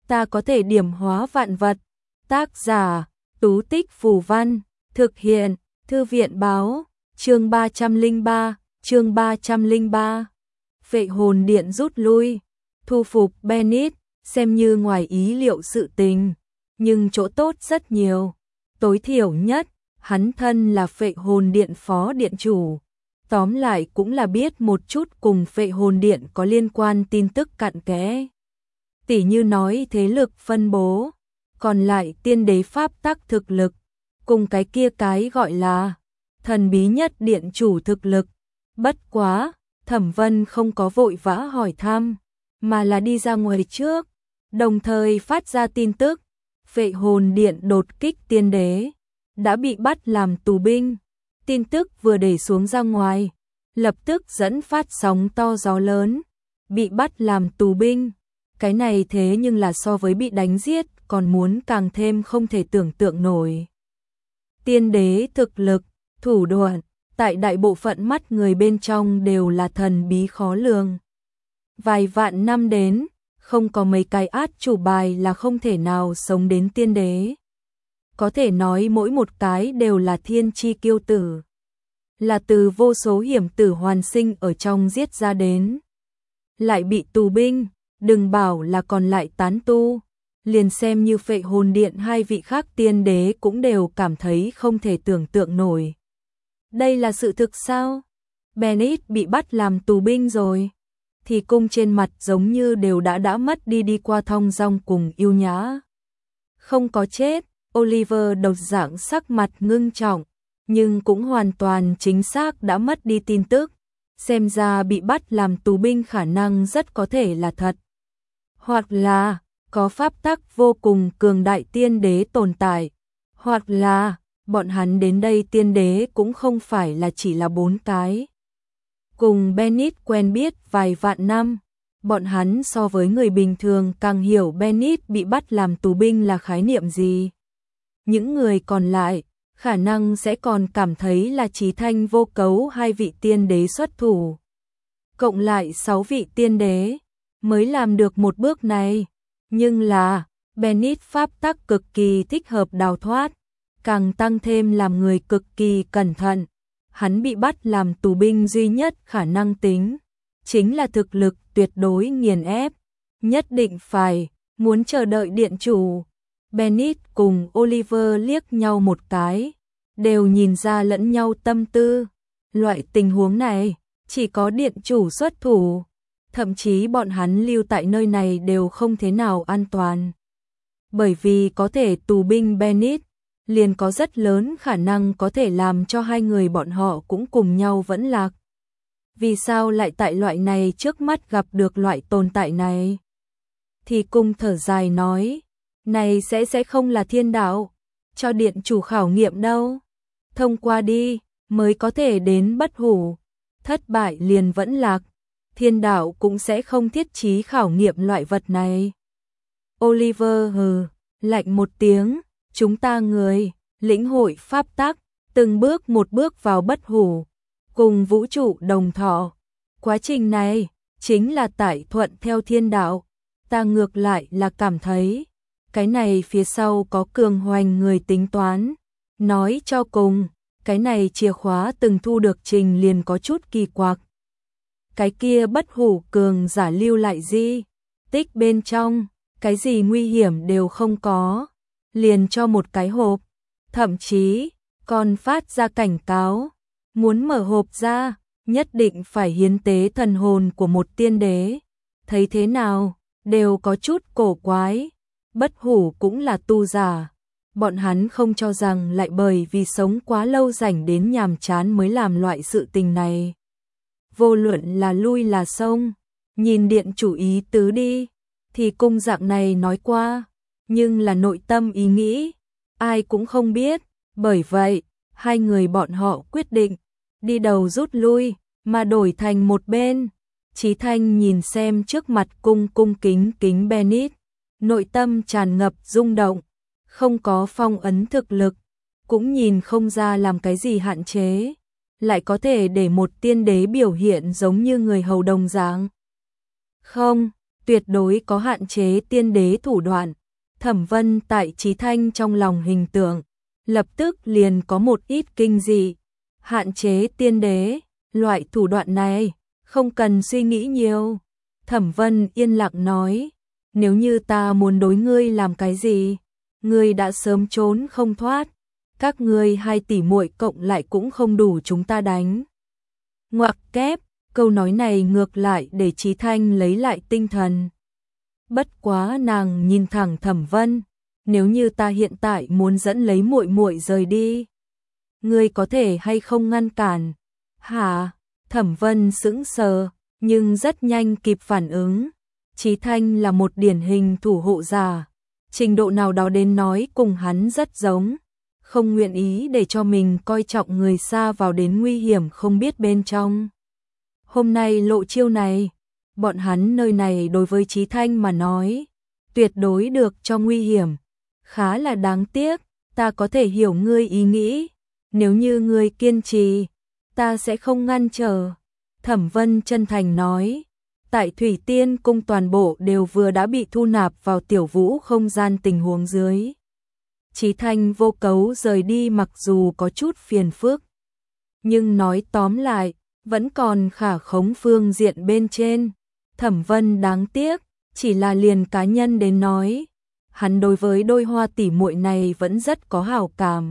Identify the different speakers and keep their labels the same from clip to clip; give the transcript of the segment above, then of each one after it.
Speaker 1: ta có thể điểm hóa vạn vật. Tác giả, Tú Tích Phù Văn, thực hiện, Thư viện báo, chương 303. Phệ hồn điện rút lui, thu phục Bennett, xem như ngoài ý liệu sự tình, nhưng chỗ tốt rất nhiều. Tối thiểu nhất, hắn thân là phệ hồn điện phó điện chủ. Tóm lại cũng là biết một chút cùng phệ hồn điện có liên quan tin tức cặn kẽ. Tỉ như nói thế lực phân bố, còn lại tiên đế pháp tắc thực lực, cùng cái kia cái gọi là thần bí nhất điện chủ thực lực. Bất quá, Thẩm Vân không có vội vã hỏi thăm, mà là đi ra ngoài trước, đồng thời phát ra tin tức, phệ hồn điện đột kích tiên đế, đã bị bắt làm tù binh. Tin tức vừa để xuống ra ngoài, lập tức dẫn phát sóng to gió lớn, bị bắt làm tù binh. Cái này thế nhưng là so với bị đánh giết còn muốn càng thêm không thể tưởng tượng nổi. Tiên đế thực lực, thủ đoạn, tại đại bộ phận mắt người bên trong đều là thần bí khó lường. Vài vạn năm đến, không có mấy cái át chủ bài là không thể nào sống đến tiên đế. Có thể nói mỗi một cái đều là thiên chi kiêu tử, là từ vô số hiểm tử hoàn sinh ở trong giết ra đến. Lại bị tù binh, đừng bảo là còn lại tán tu, liền xem như phệ hồn điện hai vị khác tiên đế cũng đều cảm thấy không thể tưởng tượng nổi. Đây là sự thực sao? Bennett bị bắt làm tù binh rồi, thì cung trên mặt giống như đều đã mất đi qua thong dong cùng yêu nhã. Không có chết, Oliver đột dạng sắc mặt ngưng trọng, nhưng cũng hoàn toàn chính xác đã mất đi tin tức. Xem ra bị bắt làm tù binh khả năng rất có thể là thật. Hoặc là có pháp tắc vô cùng cường đại tiên đế tồn tại, hoặc là bọn hắn đến đây tiên đế cũng không phải là chỉ là 4 cái. Cùng Bennett quen biết vài vạn năm, bọn hắn so với người bình thường càng hiểu Bennett bị bắt làm tù binh là khái niệm gì. Những người còn lại khả năng sẽ còn cảm thấy là Chí Thanh Vô Cấu hai vị tiên đế xuất thủ. Cộng lại 6 vị tiên đế mới làm được một bước này. Nhưng là Bennett pháp tắc cực kỳ thích hợp đào thoát, càng tăng thêm làm người cực kỳ cẩn thận. Hắn bị bắt làm tù binh duy nhất khả năng tính chính là thực lực tuyệt đối nghiền ép, nhất định phải muốn chờ đợi điện chủ. Bennett cùng Oliver liếc nhau một cái, đều nhìn ra lẫn nhau tâm tư. Loại tình huống này, chỉ có điện chủ xuất thủ, thậm chí bọn hắn lưu tại nơi này đều không thế nào an toàn. Bởi vì có thể tù binh Bennett, liền có rất lớn khả năng có thể làm cho hai người bọn họ cũng cùng nhau vẫn lạc. Vì sao lại tại loại này trước mắt gặp được loại tồn tại này? Thì cung thở dài nói, này sẽ không là thiên đạo cho điện chủ khảo nghiệm đâu. Thông qua đi mới có thể đến bất hủ, thất bại liền vẫn lạc. Thiên đạo cũng sẽ không thiết trí khảo nghiệm loại vật này. Oliver hừ lạnh một tiếng, chúng ta người lĩnh hội pháp tắc, từng bước một bước vào bất hủ, cùng vũ trụ đồng thọ. Quá trình này chính là tại thuận theo thiên đạo. Ta ngược lại là cảm thấy cái này phía sau có cường hoành người tính toán. Nói cho cùng, cái này chìa khóa từng thu được trình liền có chút kỳ quặc. Cái kia bất hủ cường giả lưu lại di tích bên trong, cái gì nguy hiểm đều không có, liền cho một cái hộp, thậm chí còn phát ra cảnh cáo, muốn mở hộp ra, nhất định phải hiến tế thần hồn của một tiên đế. Thấy thế nào, đều có chút cổ quái. Bất hủ cũng là tu giả, bọn hắn không cho rằng lại bởi vì sống quá lâu rảnh đến nhàm chán mới làm loại sự tình này. Vô luận là lui là xông, nhìn điện chủ ý tứ đi, thì cung dạng này nói qua, nhưng là nội tâm ý nghĩ, ai cũng không biết. Bởi vậy, hai người bọn họ quyết định đi đầu rút lui, mà đổi thành một bên. Chí Thanh nhìn xem trước mặt cung kính Bennett, nội tâm tràn ngập rung động, không có phong ấn thực lực, cũng nhìn không ra làm cái gì hạn chế, lại có thể để một tiên đế biểu hiện giống như người hầu đồng dạng. Không, tuyệt đối có hạn chế tiên đế thủ đoạn. Thẩm Vân tại Chí Thanh trong lòng hình tượng, lập tức liền có một ít kinh dị. Hạn chế tiên đế, loại thủ đoạn này, không cần suy nghĩ nhiều. Thẩm Vân yên lặng nói, nếu như ta muốn đối ngươi làm cái gì, ngươi đã sớm trốn không thoát. Các ngươi hai tỷ muội cộng lại cũng không đủ chúng ta đánh. Ngoặc kép, câu nói này ngược lại để Chí Thanh lấy lại tinh thần. Bất quá nàng nhìn thẳng Thẩm Vân, nếu như ta hiện tại muốn dẫn lấy muội muội rời đi, ngươi có thể hay không ngăn cản? Hả? Thẩm Vân sững sờ, nhưng rất nhanh kịp phản ứng. Chí Thanh là một điển hình thủ hộ giả, trình độ nào đó đến nói cùng hắn rất giống, không nguyện ý để cho mình coi trọng người xa vào đến nguy hiểm không biết bên trong. Hôm nay lộ chiêu này, bọn hắn nơi này đối với Chí Thanh mà nói, tuyệt đối được cho nguy hiểm. Khá là đáng tiếc, ta có thể hiểu ngươi ý nghĩ, nếu như ngươi kiên trì, ta sẽ không ngăn trở. Thẩm Vân chân thành nói, tại Thủy Tiên Cung toàn bộ đều vừa đã bị thu nạp vào tiểu vũ không gian tình huống dưới. Chí Thanh vô cấu rời đi mặc dù có chút phiền phức, nhưng nói tóm lại, vẫn còn khả khống phương diện bên trên. Thẩm Vân đáng tiếc, chỉ là liền cá nhân đến nói, hắn đối với đôi hoa tỷ muội này vẫn rất có hảo cảm.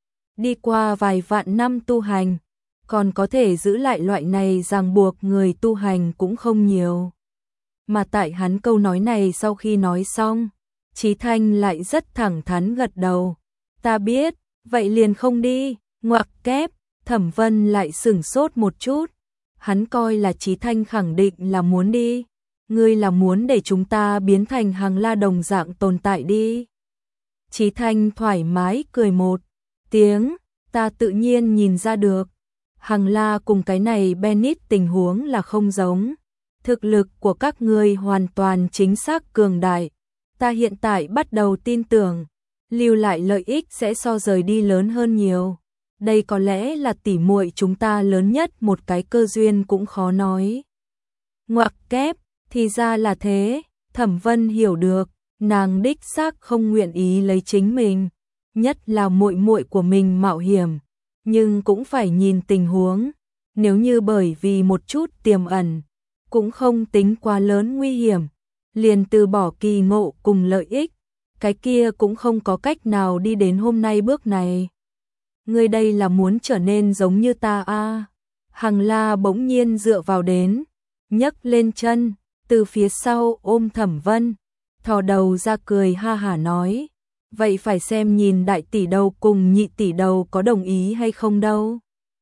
Speaker 1: Đi qua vài vạn năm tu hành, còn có thể giữ lại loại này ràng buộc người tu hành cũng không nhiều. Mà tại hắn câu nói này sau khi nói xong, Chí Thanh lại rất thẳng thắn gật đầu. Ta biết, vậy liền không đi, ngoặc kép. Thẩm Vân lại sửng sốt một chút. Hắn coi là Chí Thanh khẳng định là muốn đi. Ngươi là muốn để chúng ta biến thành hàng la đồng dạng tồn tại đi. Chí Thanh thoải mái cười một tiếng, ta tự nhiên nhìn ra được. Hàng la cùng cái này Bennett tình huống là không giống. Thực lực của các ngươi hoàn toàn chính xác cường đại. Ta hiện tại bắt đầu tin tưởng, lưu lại lợi ích sẽ so rời đi lớn hơn nhiều. Đây có lẽ là tỷ muội chúng ta lớn nhất một cái cơ duyên cũng khó nói. Ngoặc kép, thì ra là thế, Thẩm Vân hiểu được, nàng đích xác không nguyện ý lấy chính mình, nhất là muội muội của mình mạo hiểm, nhưng cũng phải nhìn tình huống, nếu như bởi vì một chút tiềm ẩn, cũng không tính quá lớn nguy hiểm, liền từ bỏ kỳ ngộ cùng lợi ích, cái kia cũng không có cách nào đi đến hôm nay bước này. Ngươi đây là muốn trở nên giống như ta à? Hằng La bỗng nhiên dựa vào đến, nhấc lên chân, từ phía sau ôm Thẩm Vân, thò đầu ra cười ha hả nói, vậy phải xem nhìn đại tỷ đầu cùng nhị tỷ đầu có đồng ý hay không đâu.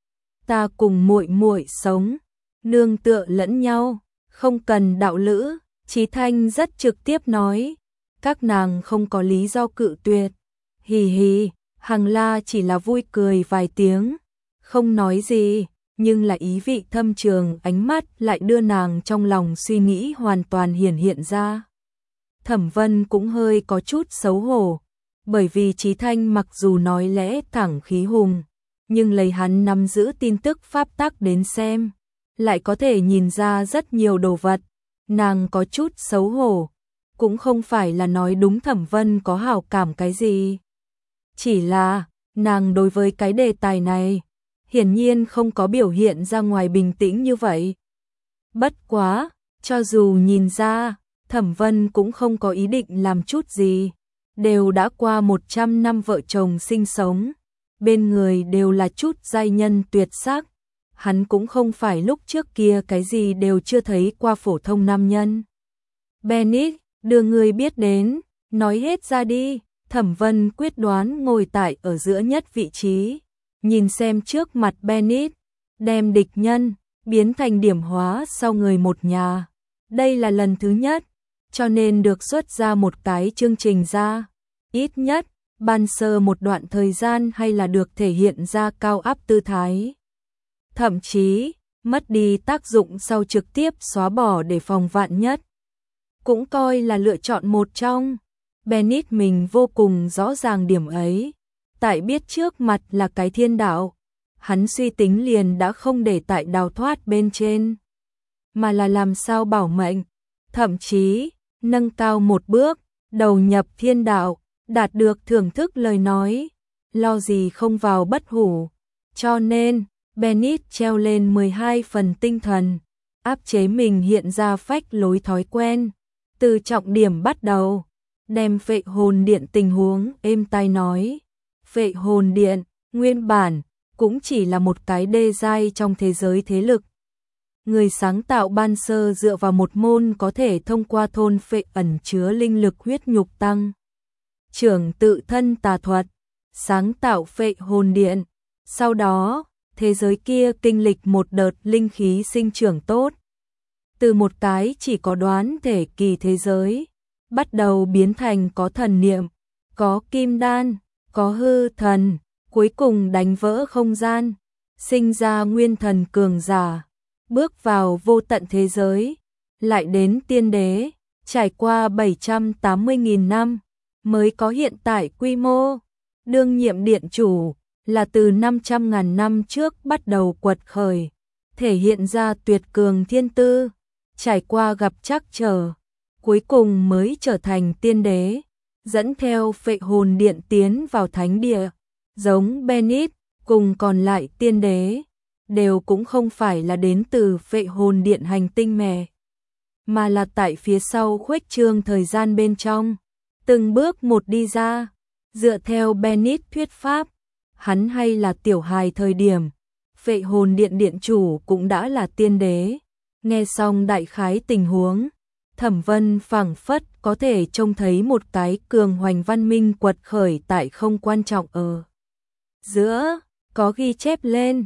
Speaker 1: Ta cùng muội muội sống, nương tựa lẫn nhau, không cần đạo lữ. Chí Thanh rất trực tiếp nói, các nàng không có lý do cự tuyệt. Hì hì, Hằng La chỉ là vui cười vài tiếng, không nói gì, nhưng là ý vị thâm trường ánh mắt lại đưa nàng trong lòng suy nghĩ hoàn toàn hiển hiện ra. Thẩm Vân cũng hơi có chút xấu hổ, bởi vì Chí Thanh mặc dù nói lẽ thẳng khí hùng, nhưng lấy hắn nắm giữ tin tức pháp tắc đến xem, lại có thể nhìn ra rất nhiều đồ vật. Nàng có chút xấu hổ, cũng không phải là nói đúng Thẩm Vân có hảo cảm cái gì. Chỉ là, nàng đối với cái đề tài này, hiển nhiên không có biểu hiện ra ngoài bình tĩnh như vậy. Bất quá, cho dù nhìn ra, Thẩm Vân cũng không có ý định làm chút gì, đều đã qua 100 năm vợ chồng sinh sống, bên người đều là chút giai nhân tuyệt sắc. Hắn cũng không phải lúc trước kia cái gì đều chưa thấy qua phổ thông nam nhân. Bennett, đưa người biết đến, nói hết ra đi. Thẩm Vân quyết đoán ngồi tại ở giữa nhất vị trí, nhìn xem trước mặt Bennett, đem địch nhân biến thành điểm hóa sau người một nhà. Đây là lần thứ nhất, cho nên được xuất ra một cái chương trình ra. Ít nhất, ban sơ một đoạn thời gian hay là được thể hiện ra cao áp tư thái. Thậm chí, mất đi tác dụng sau trực tiếp xóa bỏ để phòng vạn nhất. Cũng coi là lựa chọn một trong. Bennett mình vô cùng rõ ràng điểm ấy. Tại biết trước mặt là cái thiên đạo, hắn suy tính liền đã không để tại đào thoát bên trên, mà là làm sao bảo mệnh. thậm chí nâng cao một bước, đầu nhập thiên đạo, đạt được thưởng thức lời nói, lo gì không vào bất hủ. Cho nên, Bennett treo lên 12 phần tinh thần, áp chế mình hiện ra phách lối thói quen, từ trọng điểm bắt đầu, đem Phệ Hồn Điện tình huống êm tai nói. Phệ Hồn Điện, nguyên bản, cũng chỉ là một cái đê giai trong thế giới thế lực. Người sáng tạo ban sơ dựa vào một môn có thể thông qua thôn phệ ẩn chứa linh lực huyết nhục tăng trưởng tự thân tà thuật, sáng tạo Phệ Hồn Điện. Sau đó, thế giới kia kinh lịch một đợt linh khí sinh trưởng tốt. Từ một cái chỉ có đoán thể kỳ thế giới, bắt đầu biến thành có thần niệm, có kim đan, có hư thần, cuối cùng đánh vỡ không gian, sinh ra nguyên thần cường giả, bước vào vô tận thế giới, lại đến tiên đế, trải qua 780.000 năm, mới có hiện tại quy mô. Đương nhiệm điện chủ là từ 500.000 năm trước bắt đầu quật khởi, thể hiện ra tuyệt cường thiên tư, trải qua gặp trắc trở, cuối cùng mới trở thành tiên đế, dẫn theo Phệ Hồn Điện tiến vào thánh địa. Giống Bennett cùng còn lại tiên đế, đều cũng không phải là đến từ Phệ Hồn Điện hành tinh mẹ, mà là tại phía sau khuếch trương thời gian bên trong, từng bước một đi ra. Dựa theo Bennett thuyết pháp, hắn hay là tiểu hài thời điểm, Phệ Hồn Điện điện chủ cũng đã là tiên đế. Nghe xong đại khái tình huống, Thẩm Vân phảng phất có thể trông thấy một cái cường hoành văn minh quật khởi tại không quan trọng ở giữa, có ghi chép lên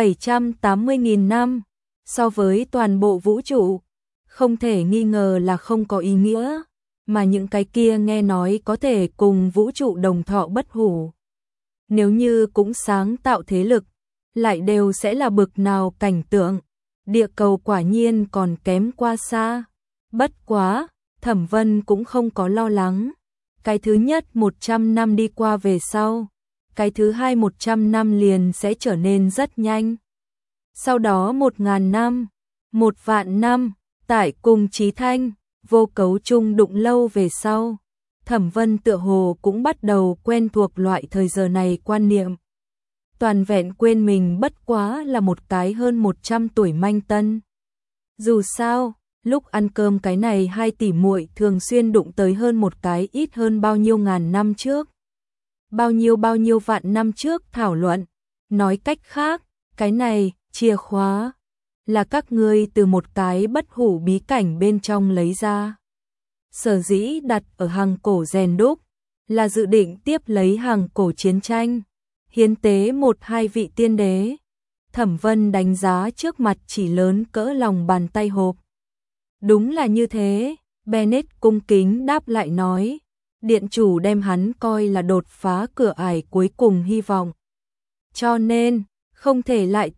Speaker 1: 780.000 năm, so với toàn bộ vũ trụ, không thể nghi ngờ là không có ý nghĩa, mà những cái kia nghe nói có thể cùng vũ trụ đồng thọ bất hủ. Nếu như cũng sáng tạo thế lực, lại đều sẽ là bực nào cảnh tượng, địa cầu quả nhiên còn kém qua xa. Bất quá, Thẩm Vân cũng không có lo lắng. Cái thứ nhất 100 năm đi qua về sau, cái thứ hai 100 năm liền sẽ trở nên rất nhanh. Sau đó 1.000 năm, 1.000.000 năm, tại cùng Chí Thanh, vô cấu chung đụng lâu về sau, Thẩm Vân tựa hồ cũng bắt đầu quen thuộc loại thời giờ này quan niệm. Toàn vẹn quên mình bất quá là một cái hơn 100 tuổi manh tân. Dù sao, lúc ăn cơm cái này hai tỷ muội thường xuyên đụng tới hơn một cái ít hơn bao nhiêu ngàn năm trước. Bao nhiêu vạn năm trước thảo luận. Nói cách khác, cái này, chìa khóa, là các ngươi từ một cái bất hủ bí cảnh bên trong lấy ra. Sở dĩ đặt ở hàng cổ rèn đúc, là dự định tiếp lấy hàng cổ chiến tranh, hiến tế 1-2 vị tiên đế. Thẩm Vân đánh giá trước mặt chỉ lớn cỡ lòng bàn tay hộp. Đúng là như thế, Bennett cung kính đáp lại nói, điện chủ đem hắn coi là đột phá cửa ải cuối cùng hy vọng. Cho nên, không thể lại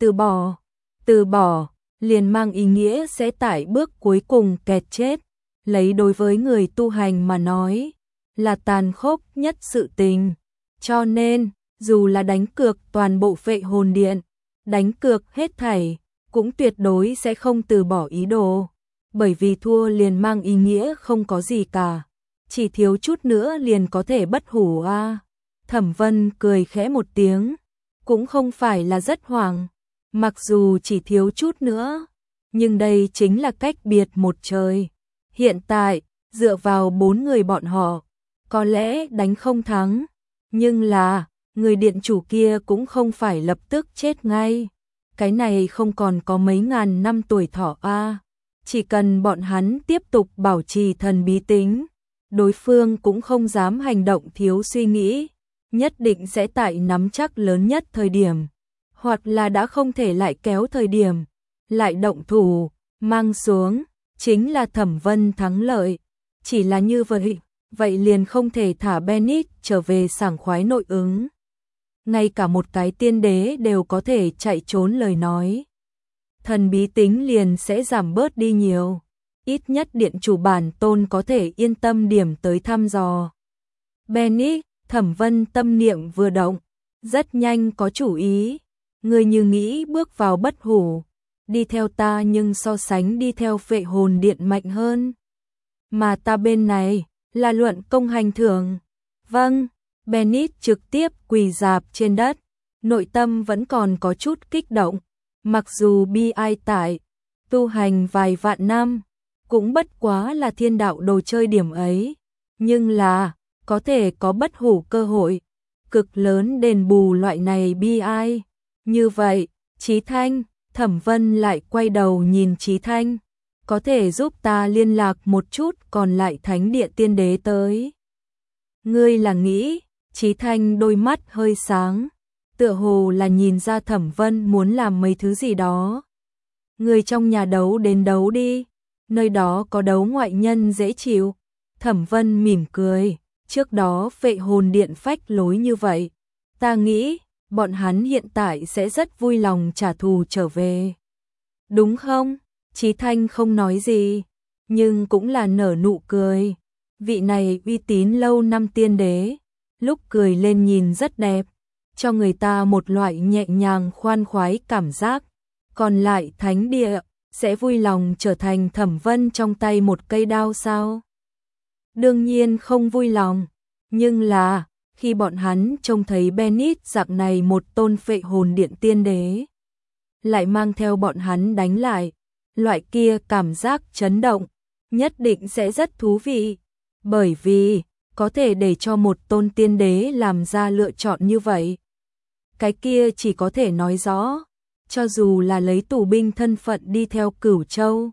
Speaker 1: từ bỏ, liền mang ý nghĩa sẽ tại bước cuối cùng kẹt chết, lấy đối với người tu hành mà nói, là tàn khốc nhất sự tình. Cho nên, dù là đánh cược toàn bộ Phệ Hồn Điện, đánh cược hết thảy, cũng tuyệt đối sẽ không từ bỏ ý đồ, bởi vì thua liền mang ý nghĩa không có gì cả, chỉ thiếu chút nữa liền có thể bất hủ a. Thẩm Vân cười khẽ một tiếng, cũng không phải là rất hoảng, mặc dù chỉ thiếu chút nữa, nhưng đây chính là cách biệt một trời. Hiện tại, dựa vào 4 người bọn họ, có lẽ đánh không thắng, nhưng là, người điện chủ kia cũng không phải lập tức chết ngay. Cái này không còn có mấy ngàn năm tuổi thọ a. Chỉ cần bọn hắn tiếp tục bảo trì thần bí tính, đối phương cũng không dám hành động thiếu suy nghĩ, nhất định sẽ tại nắm chắc lớn nhất thời điểm, hoặc là đã không thể lại kéo thời điểm, lại động thủ, mang xuống, chính là Thẩm Vân thắng lợi. Chỉ là như vậy liền không thể thả Bennett trở về sảng khoái nội ứng. Ngay cả một cái tiên đế đều có thể chạy trốn lời nói, thần bí tính liền sẽ giảm bớt đi nhiều. Ít nhất điện chủ bản tôn có thể yên tâm điểm tới thăm dò. Bennett, Thẩm Vân tâm niệm vừa động, rất nhanh có chủ ý. Người như nghĩ bước vào bất hủ, đi theo ta nhưng so sánh đi theo Phệ Hồn Điện mạnh hơn. mà ta bên này là luận công hành thưởng. Vâng, Bennett trực tiếp quỳ rạp trên đất, nội tâm vẫn còn có chút kích động, mặc dù bi ai tại tu hành vài vạn năm, cũng bất quá là thiên đạo đồ chơi điểm ấy, nhưng là có thể có bất hủ cơ hội cực lớn đền bù loại này bi ai. Như vậy, Chí Thanh, Thẩm Vân lại quay đầu nhìn Chí Thanh, có thể giúp ta liên lạc một chút còn lại thánh địa tiên đế tới. Ngươi là nghĩ, Chí Thanh đôi mắt hơi sáng, tựa hồ là nhìn ra Thẩm Vân muốn làm mấy thứ gì đó. Người trong nhà đấu đến đấu đi, nơi đó có đấu ngoại nhân dễ chịu. Thẩm Vân mỉm cười, trước đó Phệ Hồn Điện phách lối như vậy, ta nghĩ bọn hắn hiện tại sẽ rất vui lòng trả thù trở về. Đúng không? Chí Thanh không nói gì, nhưng cũng là nở nụ cười. Vị này uy tín lâu năm tiên đế, lúc cười lên nhìn rất đẹp, cho người ta một loại nhẹ nhàng khoan khoái cảm giác. Còn lại thánh địa sẽ vui lòng trở thành Thẩm Vân trong tay một cây đao sao? Đương nhiên không vui lòng, nhưng là khi bọn hắn trông thấy Bennett dạng này một tôn Phệ Hồn Điện tiên đế, lại mang theo bọn hắn đánh lại, loại kia cảm giác chấn động, nhất định sẽ rất thú vị, bởi vì có thể để cho một tôn tiên đế làm ra lựa chọn như vậy. Cái kia chỉ có thể nói rõ, cho dù là lấy tù binh thân phận đi theo Cửu Châu,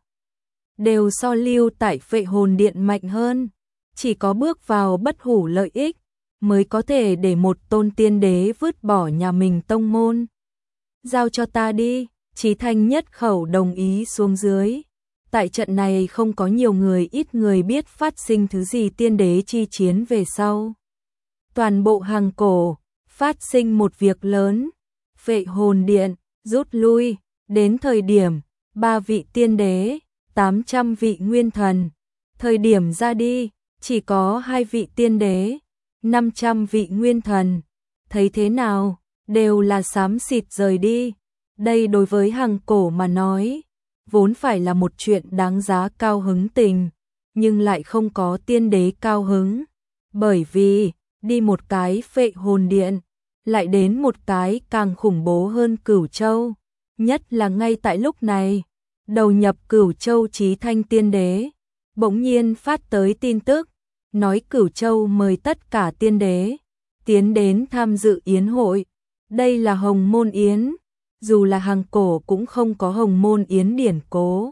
Speaker 1: đều so lưu tại Phệ Hồn Điện mạnh hơn, chỉ có bước vào bất hủ lợi ích, mới có thể để một tôn tiên đế vứt bỏ nhà mình tông môn. Giao cho ta đi, Chí Thanh nhất khẩu đồng ý xuống dưới. Tại trận này không có nhiều người, ít người biết phát sinh thứ gì tiên đế chi chiến về sau. Toàn bộ Hằng Cổ phát sinh một việc lớn, Phệ Hồn Điện rút lui, đến thời điểm 3 vị tiên đế, 800 vị nguyên thần, thời điểm ra đi, chỉ có 2 vị tiên đế, 500 vị nguyên thần. Thấy thế nào, đều là xám xịt rời đi. Đây đối với Hằng Cổ mà nói, vốn phải là một chuyện đáng giá cao hứng tình, nhưng lại không có tiên đế cao hứng, bởi vì đi một cái Phệ Hồn Điện, lại đến một cái càng khủng bố hơn Cửu Châu, nhất là ngay tại lúc này, đầu nhập Cửu Châu Chí Thanh tiên đế, bỗng nhiên phát tới tin tức, nói Cửu Châu mời tất cả tiên đế tiến đến tham dự yến hội. Đây là Hồng Môn Yến, dù là Hằng Cổ cũng không có Hồng Môn Yến điển cố.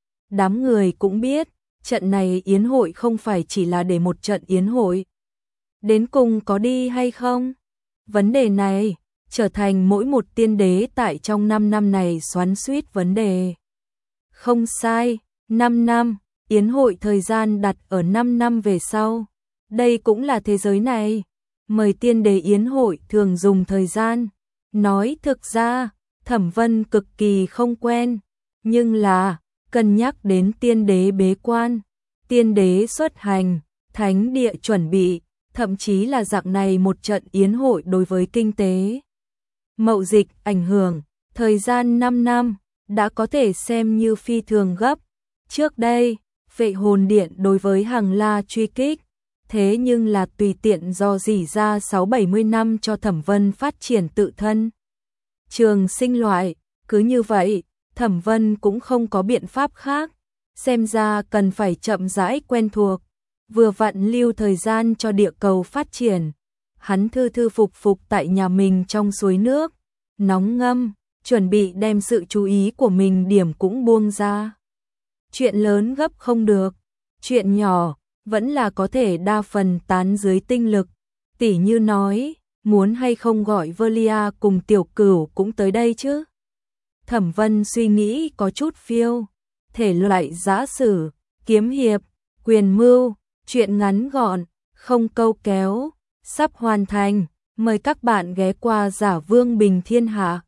Speaker 1: Đám người cũng biết, trận này yến hội không phải chỉ là để một trận yến hội. Đến cùng có đi hay không? Vấn đề này trở thành mỗi một tiên đế tại trong 5 năm này xoắn xuýt vấn đề. Không sai, 5 năm, yến hội thời gian đặt ở 5 năm về sau. Đây cũng là thế giới này. Mời tiên đế yến hội thường dùng thời gian. Nói thực ra, Thẩm Vân cực kỳ không quen, nhưng là cân nhắc đến tiên đế bế quan, tiên đế xuất hành, thánh địa chuẩn bị, thậm chí là dạng này một trận yến hội đối với kinh tế mậu dịch ảnh hưởng, thời gian 5 năm đã có thể xem như phi thường gấp. Trước đây, Phệ Hồn Điện đối với Hằng La truy kích, thế nhưng là tùy tiện do dỉ ra 6-70 năm cho Thẩm Vân phát triển tự thân trường sinh loại, cứ như vậy, Thẩm Vân cũng không có biện pháp khác, xem ra cần phải chậm rãi quen thuộc, vừa vặn lưu thời gian cho địa cầu phát triển. Hắn thư thư phục phục tại nhà mình trong suối nước, nóng ngâm, chuẩn bị đem sự chú ý của mình điểm cũng buông ra. Chuyện lớn gấp không được, chuyện nhỏ vẫn là có thể đa phần tán dưới tinh lực, tỉ như nói, muốn hay không gọi Velia cùng Tiểu Cửu cũng tới đây chứ. Thẩm Vân suy nghĩ có chút phiêu, thể loại giã sử, kiếm hiệp, quyền mưu, chuyện ngắn gọn, không câu kéo, sắp hoàn thành, mời các bạn ghé qua Giả Vương Bình Thiên Hạ.